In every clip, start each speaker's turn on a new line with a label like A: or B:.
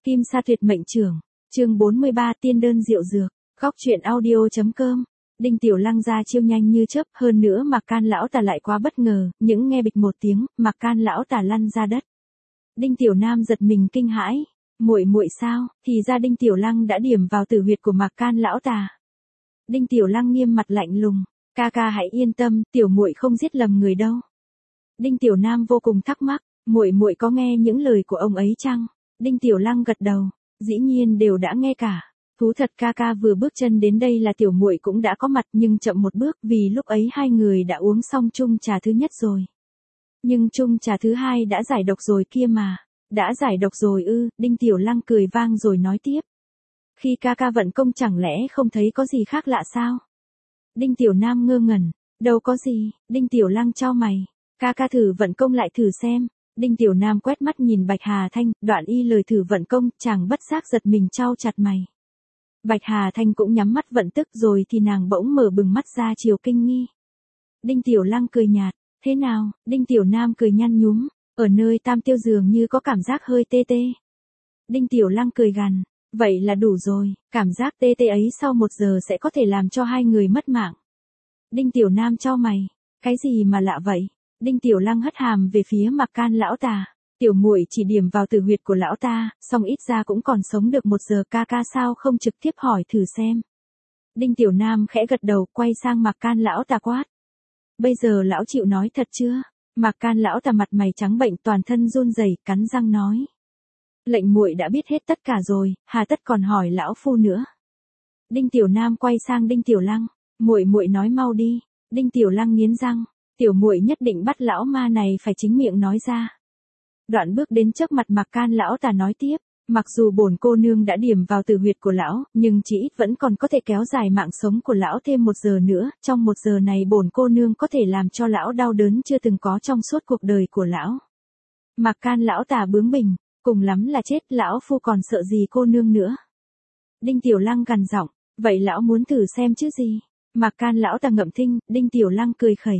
A: Kim Sa Tuyệt Mệnh Trưởng, chương 43 Tiên Đơn Diệu Dược, góc truyện audio.com. Đinh Tiểu Lăng ra chiêu nhanh như chớp, hơn nữa Mạc Can lão tà lại quá bất ngờ, những nghe bịch một tiếng, Mạc Can lão tà lăn ra đất. Đinh Tiểu Nam giật mình kinh hãi, muội sao? Thì ra Đinh Tiểu Lăng đã điểm vào tử huyệt của Mạc Can lão tà. Đinh Tiểu Lăng nghiêm mặt lạnh lùng, ca hãy yên tâm, tiểu muội không giết lầm người đâu. Đinh Tiểu Nam vô cùng thắc mắc, muội có nghe những lời của ông ấy chăng? Đinh Tiểu Lăng gật đầu, dĩ nhiên đều đã nghe cả. Thú thật ca vừa bước chân đến đây là tiểu muội cũng đã có mặt, nhưng chậm một bước, vì lúc ấy hai người đã uống xong chung trà thứ nhất rồi. Nhưng chung trà thứ hai đã giải độc rồi kia mà. Đã giải độc rồi ư? Đinh Tiểu Lăng cười vang rồi nói tiếp. Khi ca vận công chẳng lẽ không thấy có gì khác lạ sao? Đinh Tiểu Nam ngơ ngẩn, đâu có gì. Đinh Tiểu Lăng chau mày, ca thử vận công lại thử xem. Đinh Tiểu Nam quét mắt nhìn Bạch Hà Thanh, đoạn y lời thử vận công, chàng bất giác giật mình chau chặt mày. Bạch Hà Thanh cũng nhắm mắt vận tức, rồi thì nàng bỗng mở bừng mắt ra chiều kinh nghi. Đinh Tiểu Lăng cười nhạt, thế nào? Đinh Tiểu Nam cười nhăn nhúm, ở nơi tam tiêu dường như có cảm giác hơi tê tê. Đinh Tiểu Lăng cười gằn, vậy là đủ rồi, cảm giác tê tê ấy sau 1 giờ sẽ có thể làm cho hai người mất mạng. Đinh Tiểu Nam chau mày, cái gì mà lạ vậy? Đinh Tiểu Lăng hất hàm về phía Mạc Can lão tà, tiểu muội chỉ điểm vào tử huyệt của lão ta, song ít ra cũng còn sống được 1 giờ, ca sao không trực tiếp hỏi thử xem. Đinh Tiểu Nam khẽ gật đầu, quay sang Mạc Can lão tà quát. Bây giờ lão chịu nói thật chưa? Mạc Can lão tà mặt mày trắng bệnh, toàn thân run rẩy, cắn răng nói. Lệnh muội đã biết hết tất cả rồi, hà tất còn hỏi lão phu nữa. Đinh Tiểu Nam quay sang Đinh Tiểu Lăng, muội nói mau đi. Đinh Tiểu Lăng nghiến răng, tiểu muội nhất định bắt lão ma này phải chính miệng nói ra. Đoạn bước đến trước mặt Mạc Can lão tà nói tiếp, mặc dù bổn cô nương đã điểm vào tử huyệt của lão, nhưng chỉ ít vẫn còn có thể kéo dài mạng sống của lão thêm 1 giờ nữa, trong 1 giờ này bổn cô nương có thể làm cho lão đau đớn chưa từng có trong suốt cuộc đời của lão. Mạc Can lão tà bướng bỉnh, cùng lắm là chết, lão phu còn sợ gì cô nương nữa. Đinh Tiểu Lăng gằn giọng, vậy lão muốn thử xem chứ gì? Mạc Can lão tà ngậm thinh, Đinh Tiểu Lăng cười khẩy.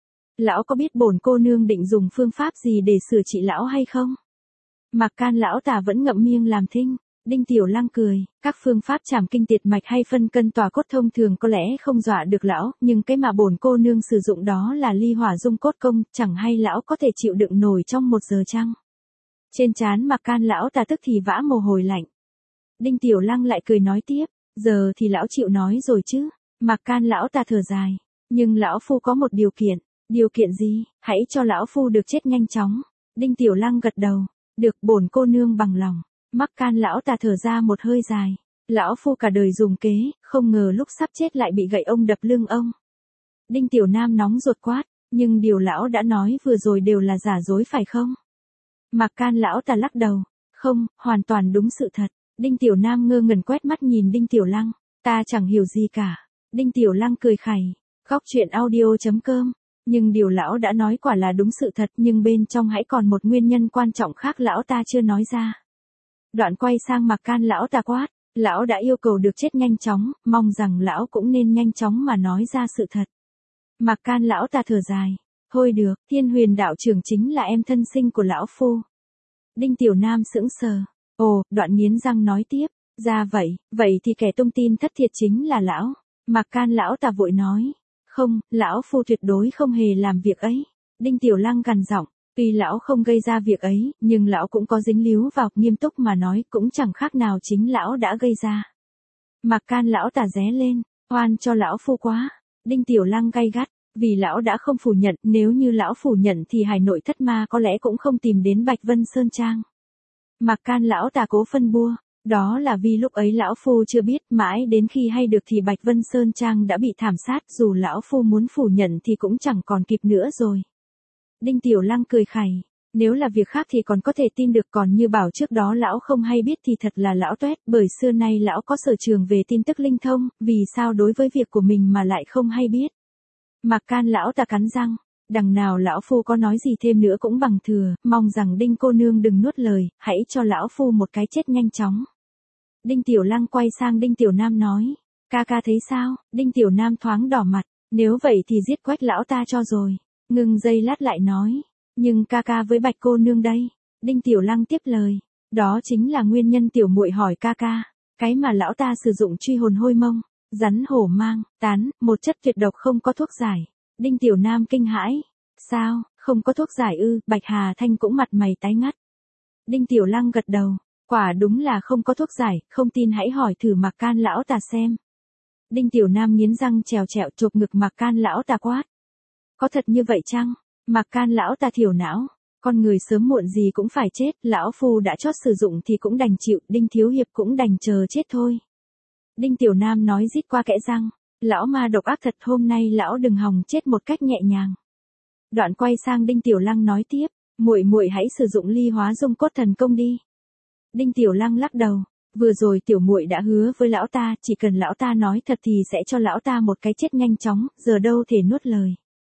A: Lão có biết bổn cô nương định dùng phương pháp gì để sửa trị lão hay không? Mạc Can lão tà vẫn ngậm miệng làm thinh. Đinh Tiểu Lăng cười, các phương pháp trảm kinh tiệt mạch hay phân cân tỏa cốt thông thường có lẽ không dọa được lão, nhưng cái mà bổn cô nương sử dụng đó là ly hỏa dung cốt công, chẳng hay lão có thể chịu đựng nổi trong 1 giờ chăng? Trên trán Mạc Can lão tà tức thì vã mồ hôi lạnh. Đinh Tiểu Lăng lại cười nói tiếp, giờ thì lão chịu nói rồi chứ? Mạc Can lão tà thở dài, nhưng lão phu có một điều kiện. Điều kiện gì? Hãy cho lão phu được chết nhanh chóng. Đinh Tiểu Lăng gật đầu, được, bổn cô nương bằng lòng. Mạc Can lão tà thở ra một hơi dài, lão phu cả đời dùng kế, không ngờ lúc sắp chết lại bị gậy ông đập lưng ông. Đinh Tiểu Nam nóng ruột quát, nhưng điều lão đã nói vừa rồi đều là giả dối phải không? Mạc Can lão tà lắc đầu, không, hoàn toàn đúng sự thật. Đinh Tiểu Nam ngơ ngẩn quét mắt nhìn Đinh Tiểu Lăng, ta chẳng hiểu gì cả. Đinh Tiểu Lăng cười khẩy, góc truyện audio.com. Nhưng điều lão đã nói quả là đúng sự thật, nhưng bên trong hãy còn một nguyên nhân quan trọng khác lão ta chưa nói ra. Đoạn quay sang Mạc Can lão ta quát, lão đã yêu cầu được chết nhanh chóng, mong rằng lão cũng nên nhanh chóng mà nói ra sự thật. Mạc Can lão ta thở dài, thôi được, Thiên Huyền đạo trưởng chính là em thân sinh của lão phu. Đinh Tiểu Nam sững sờ, ồ, đoạn nghiến răng nói tiếp, ra vậy thì kẻ tung tin thất thiệt chính là lão. Mạc Can lão ta vội nói. Không, lão phu tuyệt đối không hề làm việc ấy. Đinh Tiểu Lăng gằn giọng, tuy lão không gây ra việc ấy, nhưng lão cũng có dính líu vào, nghiêm túc mà nói cũng chẳng khác nào chính lão đã gây ra. Mạc Can lão tà ré lên, oan cho lão phu quá. Đinh Tiểu Lăng gay gắt, vì lão đã không phủ nhận, nếu như lão phủ nhận thì Hải Nội Thất Ma có lẽ cũng không tìm đến Bạch Vân Sơn Trang. Mạc Can lão tà cố phân bua. Đó là vì lúc ấy lão phu chưa biết, mãi đến khi hay được thì Bạch Vân Sơn Trang đã bị thảm sát, dù lão phu muốn phủ nhận thì cũng chẳng còn kịp nữa rồi. Đinh Tiểu Lăng cười khẩy, nếu là việc khác thì còn có thể tin được, còn như bảo trước đó lão không hay biết thì thật là lão toét, bởi xưa nay lão có sở trường về tin tức linh thông, vì sao đối với việc của mình mà lại không hay biết. Mạc Can lão ta cắn răng, đằng nào lão phu có nói gì thêm nữa cũng bằng thừa, mong rằng Đinh cô nương đừng nuốt lời, hãy cho lão phu một cái chết nhanh chóng. Đinh Tiểu Lăng quay sang Đinh Tiểu Nam nói, ca thấy sao? Đinh Tiểu Nam thoáng đỏ mặt, nếu vậy thì giết Quách lão ta cho rồi. Ngừng giây lát lại nói, nhưng ca với Bạch cô nương đây. Đinh Tiểu Lăng tiếp lời, Đó chính là nguyên nhân tiểu muội hỏi ca ca, cái mà lão ta sử dụng truy hồn hôi mông, rắn hổ mang, tán, một chất tuyệt độc không có thuốc giải. Đinh Tiểu Nam kinh hãi. Sao, không có thuốc giải ư? Bạch Hà Thanh cũng mặt mày tái ngắt. Đinh Tiểu Lăng gật đầu, quả đúng là không có thuốc giải, không tin hãy hỏi thử Mạc Can lão tà xem. Đinh Tiểu Nam nghiến răng trèo trẹo chộp ngực Mạc Can lão tà quát. Có thật như vậy chăng? Mạc Can lão tà thiểu não, con người sớm muộn gì cũng phải chết, lão phu đã chót sử dụng thì cũng đành chịu, Đinh thiếu hiệp cũng đành chờ chết thôi. Đinh Tiểu Nam nói rít qua kẽ răng, lão ma độc ác thật, hôm nay lão đừng hòng chết một cách nhẹ nhàng. Đoạn quay sang Đinh Tiểu Lăng nói tiếp, muội muội hãy sử dụng ly hóa dung cốt thần công đi. Đinh Tiểu Lăng lắc đầu, vừa rồi tiểu muội đã hứa với lão ta, chỉ cần lão ta nói thật thì sẽ cho lão ta một cái chết nhanh chóng, giờ đâu thể nuốt lời.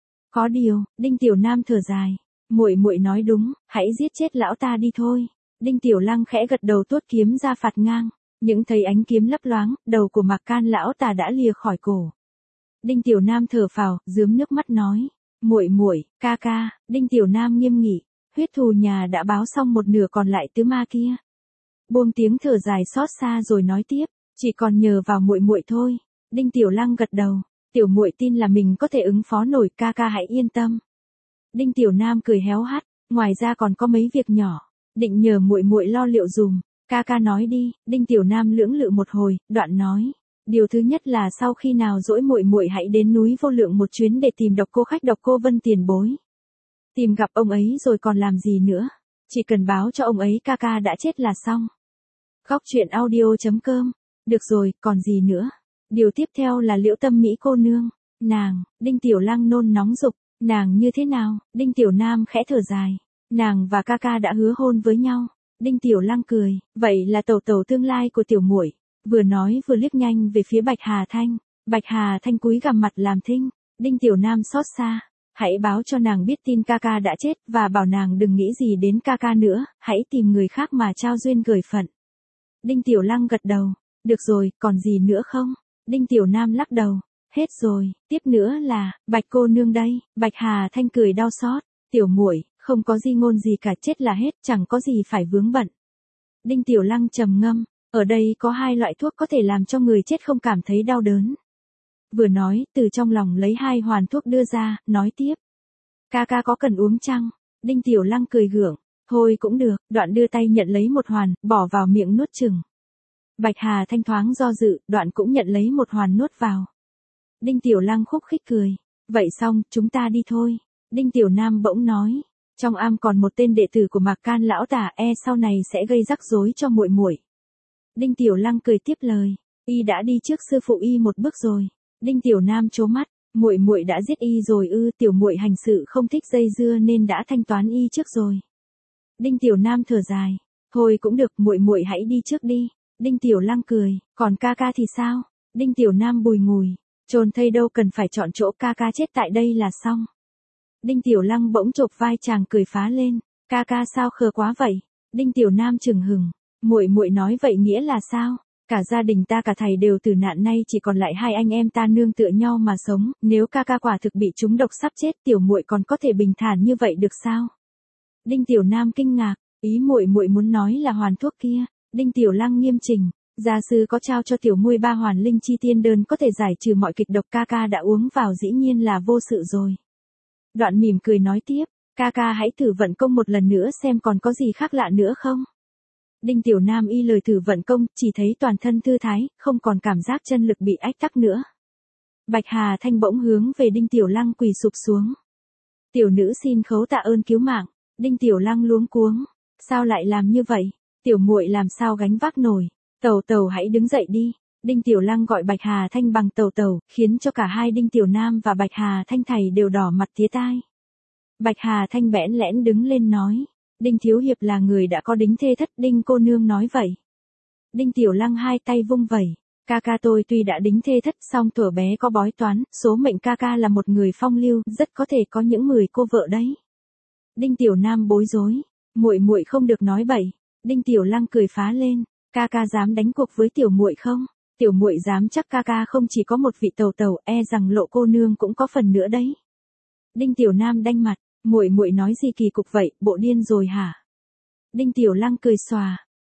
A: Có điều, Đinh Tiểu Nam thở dài, muội muội nói đúng, hãy giết chết lão ta đi thôi. Đinh Tiểu Lăng khẽ gật đầu tuốt kiếm ra phạt ngang, những thấy ánh kiếm lấp loáng, đầu của Mạc Can lão ta đã lìa khỏi cổ. Đinh Tiểu Nam thở phào, rướm nước mắt nói, muội muội, ca ca. Đinh Tiểu Nam nghiêm nghị, huyết thù nhà đã báo xong một nửa, còn lại tứ ma kia. Buông tiếng thở dài xót xa rồi nói tiếp, chỉ còn nhờ vào muội muội thôi. Đinh Tiểu Lăng gật đầu, tiểu muội tin là mình có thể ứng phó nổi, ca ca hãy yên tâm. Đinh Tiểu Nam cười héo hắt, ngoài ra còn có mấy việc nhỏ, định nhờ muội muội lo liệu dùm. Ca ca nói đi. Đinh Tiểu Nam lưỡng lự một hồi, đoạn nói, điều thứ nhất là sau khi nào rỗi muội muội hãy đến núi Vô Lượng một chuyến để tìm độc cô khách Độc Cô Vân tiền bối. Tìm gặp ông ấy rồi còn làm gì nữa, chỉ cần báo cho ông ấy ca ca đã chết là xong. Góc truyện audio.com. Được rồi, còn gì nữa? Điều tiếp theo là Liễu Tâm Mỹ cô nương. Nàng. Đinh Tiểu Lăng nôn nóng dục, nàng như thế nào? Đinh Tiểu Nam khẽ thở dài, nàng và ca ca đã hứa hôn với nhau. Đinh Tiểu Lăng cười, vậy là tẩu tẩu tương lai của tiểu muội. Vừa nói vừa liếc nhanh về phía Bạch Hà Thanh. Bạch Hà Thanh cúi gằm mặt làm thinh. Đinh Tiểu Nam xót xa, hãy báo cho nàng biết tin ca ca đã chết, và bảo nàng đừng nghĩ gì đến ca ca nữa, hãy tìm người khác mà trao duyên gửi phận. Đinh Tiểu Lăng gật đầu, được rồi, còn gì nữa không? Đinh Tiểu Nam lắc đầu, hết rồi, tiếp nữa là, Bạch cô nương đây. Bạch Hà Thanh cười đau xót, tiểu muội, không có di ngôn gì cả, chết là hết, chẳng có gì phải vướng bận. Đinh Tiểu Lăng trầm ngâm, ở đây có hai loại thuốc có thể làm cho người chết không cảm thấy đau đớn. Vừa nói, từ trong lòng lấy hai hoàn thuốc đưa ra, nói tiếp. Ca ca có cần uống chăng? Đinh Tiểu Lăng cười gượng, thôi cũng được, đoạn đưa tay nhận lấy một hoàn, bỏ vào miệng nuốt chừng. Bạch Hà Thanh thoáng do dự, đoạn cũng nhận lấy một hoàn nuốt vào. Đinh Tiểu Lăng khúc khích cười, vậy xong, chúng ta đi thôi. Đinh Tiểu Nam bỗng nói, trong am còn một tên đệ tử của Mạc Can lão tả, sau này sẽ gây rắc rối cho muội muội. Đinh Tiểu Lăng cười tiếp lời, y đã đi trước sư phụ y một bước rồi. Đinh Tiểu Nam trố mắt, muội muội đã giết y rồi ư? Tiểu muội hành sự không thích dây dưa nên đã thanh toán y trước rồi. Đinh Tiểu Nam thở dài, thôi cũng được, muội muội hãy đi trước đi. Đinh Tiểu Lăng cười, còn ca ca thì sao? Đinh Tiểu Nam bùi ngùi, chôn thây đâu cần phải chọn chỗ, ca ca chết tại đây là xong. Đinh Tiểu Lăng bỗng chộp vai chàng cười phá lên, ca ca sao khờ quá vậy? Đinh Tiểu Nam chừng hừng, muội muội nói vậy nghĩa là sao? Cả gia đình ta cả thầy đều tử nạn, nay chỉ còn lại hai anh em ta nương tựa nhau mà sống, nếu ca ca quả thực bị trúng độc sắp chết, tiểu muội còn có thể bình thản như vậy được sao? Đinh Tiểu Nam kinh ngạc, ý muội muội muốn nói là hoàn thuốc kia. Đinh Tiểu Lăng nghiêm chỉnh, gia sư có trao cho tiểu muội 3 hoàn linh chi tiên đơn có thể giải trừ mọi kịch độc, ca ca đã uống vào dĩ nhiên là vô sự rồi. Đoạn mỉm cười nói tiếp, ca ca hãy thử vận công một lần nữa xem còn có gì khác lạ nữa không. Đinh Tiểu Nam y lời thử vận công, chỉ thấy toàn thân thư thái, không còn cảm giác chân lực bị ách tắc nữa. Bạch Hà Thanh bỗng hướng về Đinh Tiểu Lăng quỳ sụp xuống. Tiểu nữ xin khấu tạ ơn cứu mạng. Đinh Tiểu Lăng luống cuống, sao lại làm như vậy? Tiểu muội làm sao gánh vác nổi? Tẩu tẩu hãy đứng dậy đi. Đinh Tiểu Lăng gọi Bạch Hà Thanh bằng tẩu tẩu, khiến cho cả hai Đinh Tiểu Nam và Bạch Hà Thanh thầy đều đỏ mặt tía tai. Bạch Hà Thanh bẽn lẽn đứng lên nói, Đinh thiếu hiệp là người đã có đính thê thất. Đinh cô nương nói vậy. Đinh Tiểu Lăng hai tay vung vẩy, ca ca tôi tuy đã đính thê thất, song thuở bé có bói toán, số mệnh ca ca là một người phong lưu, rất có thể có những 10 cô vợ đấy. Đinh Tiểu Nam bối rối, muội muội không được nói bậy. Đinh Tiểu Lăng cười phá lên, ca ca dám đánh cuộc với tiểu muội không? Tiểu muội dám chắc ca ca không chỉ có một vị tẩu tẩu, rằng Lộ cô nương cũng có phần nữa đấy. Đinh Tiểu Nam đanh mặt, muội muội nói gì kỳ cục vậy, bộ điên rồi hả? Đinh Tiểu Lăng cười xòa,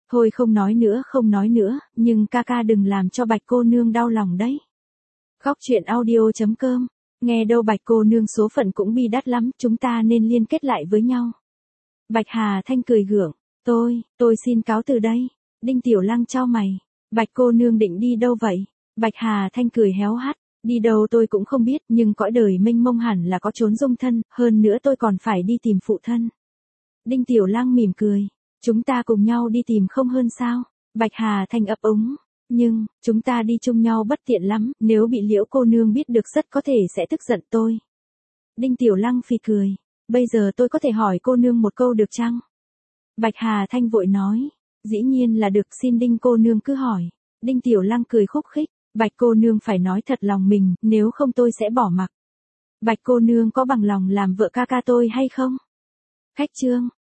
A: Thôi không nói nữa, nhưng ca ca đừng làm cho Bạch cô nương đau lòng đấy. Góc chuyện audio.com. Nghe đâu Bạch cô nương số phận cũng bi đát lắm, chúng ta nên liên kết lại với nhau. Bạch Hà Thanh cười gượng, tôi xin cáo từ đây. Đinh Tiểu Lăng chau mày, Bạch cô nương định đi đâu vậy? Bạch Hà Thanh cười héo hắt, đi đâu tôi cũng không biết, nhưng cõi đời mênh mông hẳn là có chốn dung thân, hơn nữa tôi còn phải đi tìm phụ thân. Đinh Tiểu Lăng mỉm cười, chúng ta cùng nhau đi tìm không hơn sao? Bạch Hà Thanh ấp úng, nhưng, chúng ta đi chung nhau bất tiện lắm, nếu bị Liễu cô nương biết được rất có thể sẽ tức giận tôi. Đinh Tiểu Lăng phì cười, bây giờ tôi có thể hỏi cô nương một câu được chăng? Bạch Hà Thanh vội nói, dĩ nhiên là được, xin Đinh cô nương cứ hỏi. Đinh Tiểu Lăng cười khúc khích, Bạch cô nương phải nói thật lòng mình, nếu không tôi sẽ bỏ mặc. Bạch cô nương có bằng lòng làm vợ ca ca tôi hay không? Khách trương.